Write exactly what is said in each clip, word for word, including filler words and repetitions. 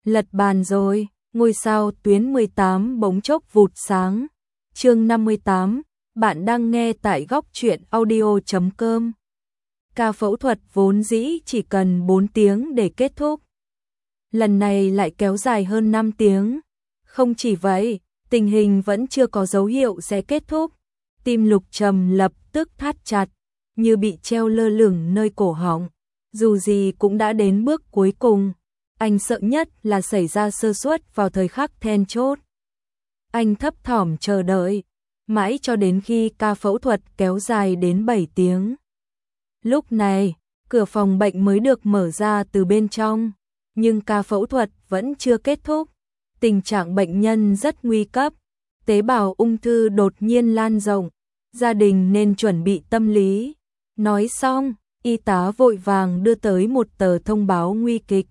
Lật bàn rồi, ngôi sao tuyến mười tám bỗng chốc vụt sáng. Chương năm mươi tám, bạn đang nghe tại góc truyện audio chấm com. Ca phẫu thuật vốn dĩ chỉ cần bốn tiếng để kết thúc. Lần này lại kéo dài hơn năm tiếng. Không chỉ vậy, tình hình vẫn chưa có dấu hiệu sẽ kết thúc. Tim Lục Trầm lập tức thắt chặt, như bị treo lơ lửng nơi cổ họng. Dù gì cũng đã đến bước cuối cùng. Anh sợ nhất là xảy ra sơ suất vào thời khắc then chốt. Anh thấp thỏm chờ đợi, mãi cho đến khi ca phẫu thuật kéo dài đến bảy tiếng. Lúc này, cửa phòng bệnh mới được mở ra từ bên trong, nhưng ca phẫu thuật vẫn chưa kết thúc. Tình trạng bệnh nhân rất nguy cấp, tế bào ung thư đột nhiên lan rộng, gia đình nên chuẩn bị tâm lý. Nói xong, y tá vội vàng đưa tới một tờ thông báo nguy kịch.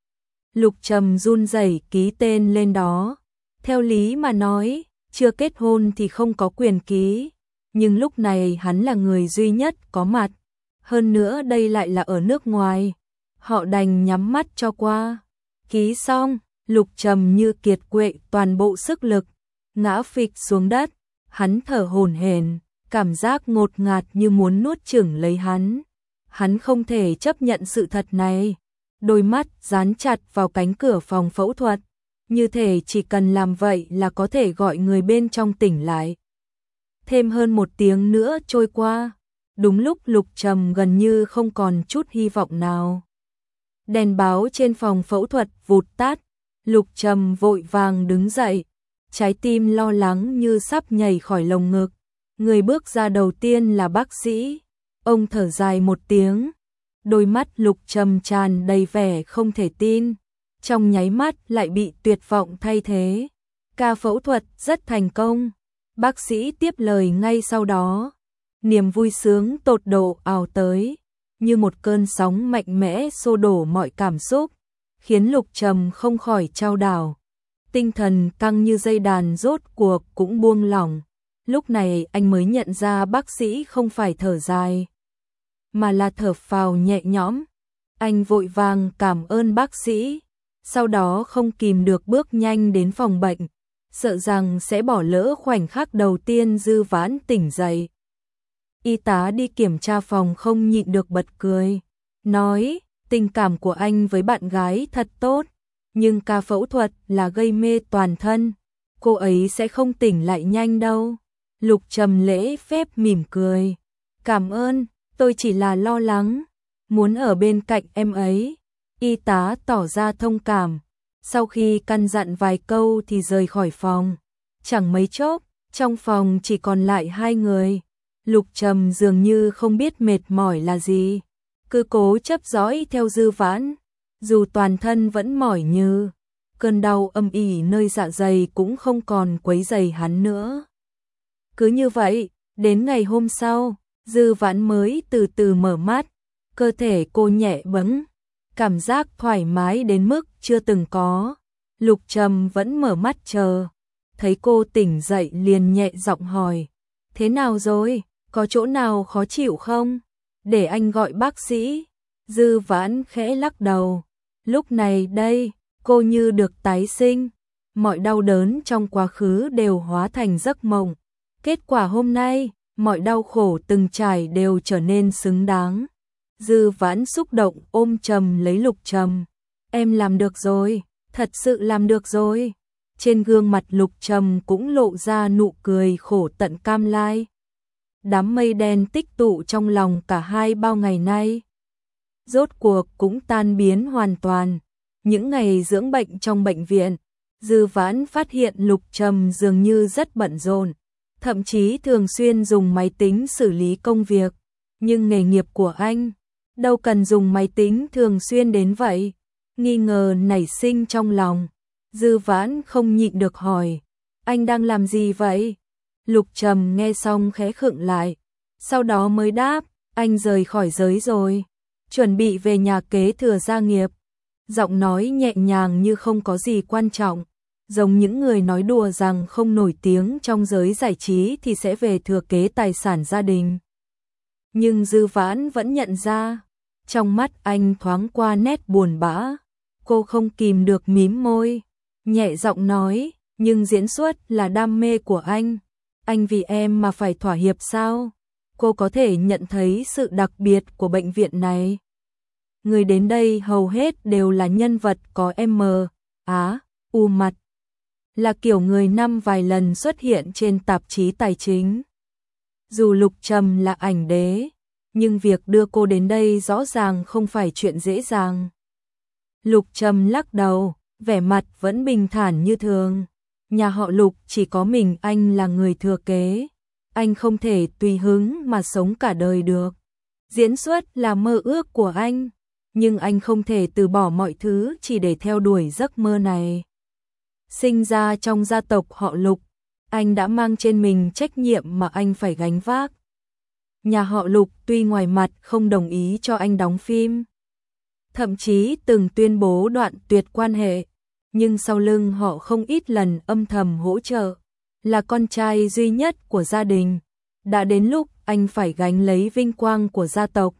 Lục Trầm run rẩy ký tên lên đó. Theo lý mà nói, chưa kết hôn thì không có quyền ký, nhưng lúc này hắn là người duy nhất có mặt. Hơn nữa đây lại là ở nước ngoài, họ đành nhắm mắt cho qua. Ký xong, Lục Trầm như kiệt quệ toàn bộ sức lực, ngã phịch xuống đất, hắn thở hổn hển, cảm giác ngột ngạt như muốn nuốt chửng lấy hắn. Hắn không thể chấp nhận sự thật này. Đôi mắt dán chặt vào cánh cửa phòng phẫu thuật, như thể chỉ cần làm vậy là có thể gọi người bên trong tỉnh lại. Thêm hơn một tiếng nữa trôi qua, đúng lúc Lục Trầm gần như không còn chút hy vọng nào. Đèn báo trên phòng phẫu thuật vụt tắt, Lục Trầm vội vàng đứng dậy, trái tim lo lắng như sắp nhảy khỏi lồng ngực. Người bước ra đầu tiên là bác sĩ, ông thở dài một tiếng. Đôi mắt Lục Trầm tràn đầy vẻ không thể tin, trong nháy mắt lại bị tuyệt vọng thay thế. Ca phẫu thuật rất thành công, bác sĩ tiếp lời ngay sau đó. Niềm vui sướng tột độ ào tới, như một cơn sóng mạnh mẽ xô đổ mọi cảm xúc, khiến Lục Trầm không khỏi chao đảo. Tinh thần căng như dây đàn rốt cuộc cũng buông lỏng. Lúc này anh mới nhận ra bác sĩ không phải thở dài, mà là thở phào nhẹ nhõm. Anh vội vàng cảm ơn bác sĩ, sau đó không kìm được bước nhanh đến phòng bệnh, sợ rằng sẽ bỏ lỡ khoảnh khắc đầu tiên Dư Vãn tỉnh dậy. Y tá đi kiểm tra phòng không nhịn được bật cười, nói, tình cảm của anh với bạn gái thật tốt, nhưng ca phẫu thuật là gây mê toàn thân, cô ấy sẽ không tỉnh lại nhanh đâu. Lục Trầm lễ phép mỉm cười, cảm ơn. Tôi chỉ là lo lắng, muốn ở bên cạnh em ấy. Y tá tỏ ra thông cảm, sau khi căn dặn vài câu thì rời khỏi phòng. Chẳng mấy chốc, trong phòng chỉ còn lại hai người. Lục Trầm dường như không biết mệt mỏi là gì, cứ cố chấp dõi theo Dư Vãn, dù toàn thân vẫn mỏi như, cơn đau âm ỉ nơi dạ dày cũng không còn quấy rầy hắn nữa. Cứ như vậy, đến ngày hôm sau, Dư Vãn mới từ từ mở mắt, cơ thể cô nhẹ bẫng, cảm giác thoải mái đến mức chưa từng có. Lục Trầm vẫn mở mắt chờ, thấy cô tỉnh dậy liền nhẹ giọng hỏi, thế nào rồi, có chỗ nào khó chịu không? Để anh gọi bác sĩ. Dư Vãn khẽ lắc đầu, lúc này đây, cô như được tái sinh, mọi đau đớn trong quá khứ đều hóa thành giấc mộng. Kết quả hôm nay, mọi đau khổ từng trải đều trở nên xứng đáng. Dư Vãn xúc động ôm chầm lấy Lục Trầm. Em làm được rồi, thật sự làm được rồi. Trên gương mặt Lục Trầm cũng lộ ra nụ cười khổ tận cam lai. Đám mây đen tích tụ trong lòng cả hai bao ngày nay, rốt cuộc cũng tan biến hoàn toàn. Những ngày dưỡng bệnh trong bệnh viện, Dư Vãn phát hiện Lục Trầm dường như rất bận rộn, thậm chí thường xuyên dùng máy tính xử lý công việc, nhưng nghề nghiệp của anh đâu cần dùng máy tính thường xuyên đến vậy. Nghi ngờ nảy sinh trong lòng, Dư Vãn không nhịn được hỏi, anh đang làm gì vậy? Lục Trầm nghe xong khẽ khựng lại, sau đó mới đáp, anh rời khỏi giới rồi, chuẩn bị về nhà kế thừa gia nghiệp. Giọng nói nhẹ nhàng như không có gì quan trọng, giống những người nói đùa rằng không nổi tiếng trong giới giải trí thì sẽ về thừa kế tài sản gia đình. Nhưng Dư Vãn vẫn nhận ra, trong mắt anh thoáng qua nét buồn bã. Cô không kìm được mím môi, nhẹ giọng nói, nhưng diễn xuất là đam mê của anh. Anh vì em mà phải thỏa hiệp sao? Cô có thể nhận thấy sự đặc biệt của bệnh viện này. Người đến đây hầu hết đều là nhân vật có M, Á, U mặt. Là kiểu người năm vài lần xuất hiện trên tạp chí tài chính. Dù Lục Trầm là ảnh đế, nhưng việc đưa cô đến đây rõ ràng không phải chuyện dễ dàng. Lục Trầm lắc đầu, vẻ mặt vẫn bình thản như thường. Nhà họ Lục chỉ có mình anh là người thừa kế. Anh không thể tùy hứng mà sống cả đời được. Diễn xuất là mơ ước của anh, nhưng anh không thể từ bỏ mọi thứ chỉ để theo đuổi giấc mơ này. Sinh ra trong gia tộc họ Lục, anh đã mang trên mình trách nhiệm mà anh phải gánh vác. Nhà họ Lục tuy ngoài mặt không đồng ý cho anh đóng phim, thậm chí từng tuyên bố đoạn tuyệt quan hệ, nhưng sau lưng họ không ít lần âm thầm hỗ trợ. Là con trai duy nhất của gia đình, đã đến lúc anh phải gánh lấy vinh quang của gia tộc.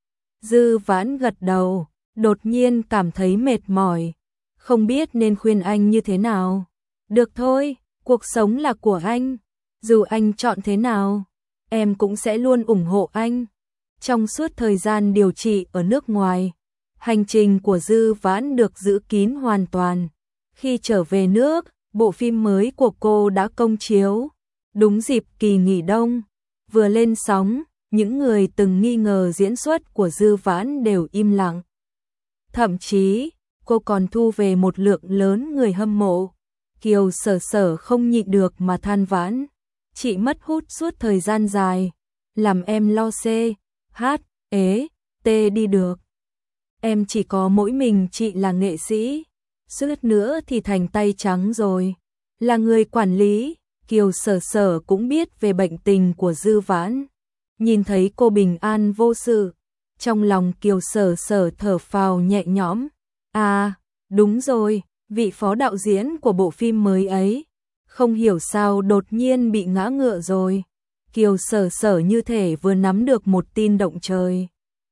Dư Vãn gật đầu, đột nhiên cảm thấy mệt mỏi, không biết nên khuyên anh như thế nào. Được thôi, cuộc sống là của anh, dù anh chọn thế nào, em cũng sẽ luôn ủng hộ anh. Trong suốt thời gian điều trị ở nước ngoài, hành trình của Dư Vãn được giữ kín hoàn toàn. Khi trở về nước, bộ phim mới của cô đã công chiếu, đúng dịp kỳ nghỉ đông. Vừa lên sóng, những người từng nghi ngờ diễn xuất của Dư Vãn đều im lặng. Thậm chí, cô còn thu về một lượng lớn người hâm mộ. Kiều Sở Sở không nhịn được mà than vãn. Chị mất hút suốt thời gian dài, làm em lo C, H, ế, T đi được. Em chỉ có mỗi mình chị là nghệ sĩ, suốt nữa thì thành tay trắng rồi. Là người quản lý, Kiều Sở Sở cũng biết về bệnh tình của Dư Vãn. Nhìn thấy cô bình an vô sự, trong lòng Kiều Sở Sở thở phào nhẹ nhõm. À, đúng rồi, vị phó đạo diễn của bộ phim mới ấy, không hiểu sao đột nhiên bị ngã ngựa rồi. Kiều Sở Sở như thể vừa nắm được một tin động trời.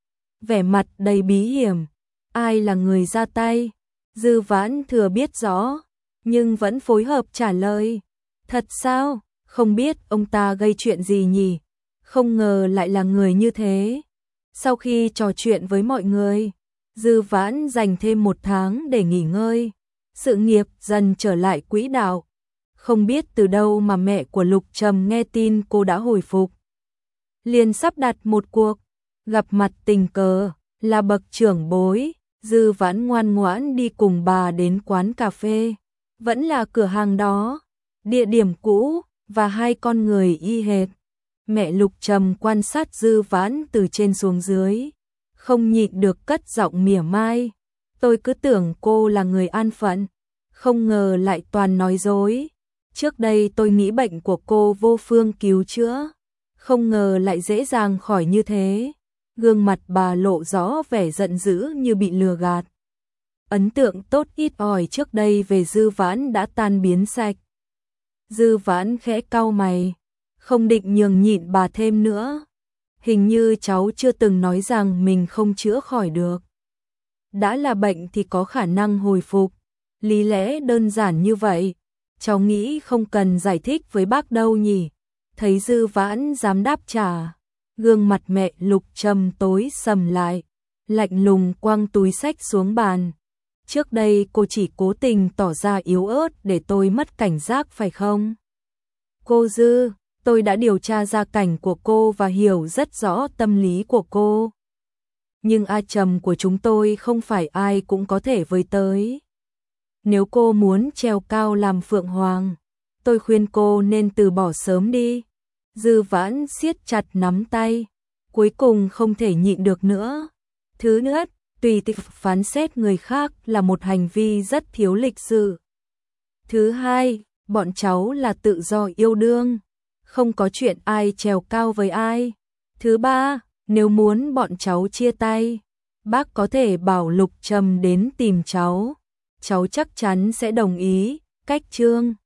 Vẻ mặt đầy bí hiểm, ai là người ra tay? Dư Vãn thừa biết rõ, nhưng vẫn phối hợp trả lời. Thật sao? Không biết ông ta gây chuyện gì nhỉ? Không ngờ lại là người như thế. Sau khi trò chuyện với mọi người, Dư Vãn dành thêm một tháng để nghỉ ngơi. Sự nghiệp dần trở lại quỹ đạo. Không biết từ đâu mà mẹ của Lục Trầm nghe tin cô đã hồi phục, liền sắp đặt một cuộc gặp mặt tình cờ. Là bậc trưởng bối, Dư Vãn ngoan ngoãn đi cùng bà đến quán cà phê. Vẫn là cửa hàng đó, địa điểm cũ và hai con người y hệt. Mẹ Lục Trầm quan sát Dư Vãn từ trên xuống dưới, không nhịn được cất giọng mỉa mai. Tôi cứ tưởng cô là người an phận, không ngờ lại toàn nói dối. Trước đây tôi nghĩ bệnh của cô vô phương cứu chữa, không ngờ lại dễ dàng khỏi như thế. Gương mặt bà lộ rõ vẻ giận dữ như bị lừa gạt. Ấn tượng tốt ít ỏi trước đây về Dư Vãn đã tan biến sạch. Dư Vãn khẽ cau mày, không định nhường nhịn bà thêm nữa. Hình như cháu chưa từng nói rằng mình không chữa khỏi được. Đã là bệnh thì có khả năng hồi phục. Lý lẽ đơn giản như vậy, cháu nghĩ không cần giải thích với bác đâu nhỉ. Thấy Dư Vãn dám đáp trả, gương mặt mẹ Lục Trầm tối sầm lại, lạnh lùng quăng túi xách xuống bàn. Trước đây cô chỉ cố tình tỏ ra yếu ớt để tôi mất cảnh giác phải không? Cô Dư, tôi đã điều tra gia cảnh của cô và hiểu rất rõ tâm lý của cô. Nhưng A Trầm của chúng tôi không phải ai cũng có thể với tới. Nếu cô muốn trèo cao làm phượng hoàng, tôi khuyên cô nên từ bỏ sớm đi. Dư Vãn siết chặt nắm tay, cuối cùng không thể nhịn được nữa. Thứ nhất, tùy tiện phán xét người khác là một hành vi rất thiếu lịch sự. Thứ hai, bọn cháu là tự do yêu đương, không có chuyện ai trèo cao với ai. Thứ ba, nếu muốn bọn cháu chia tay, bác có thể bảo Lục Trầm đến tìm cháu, cháu chắc chắn sẽ đồng ý. Cách chương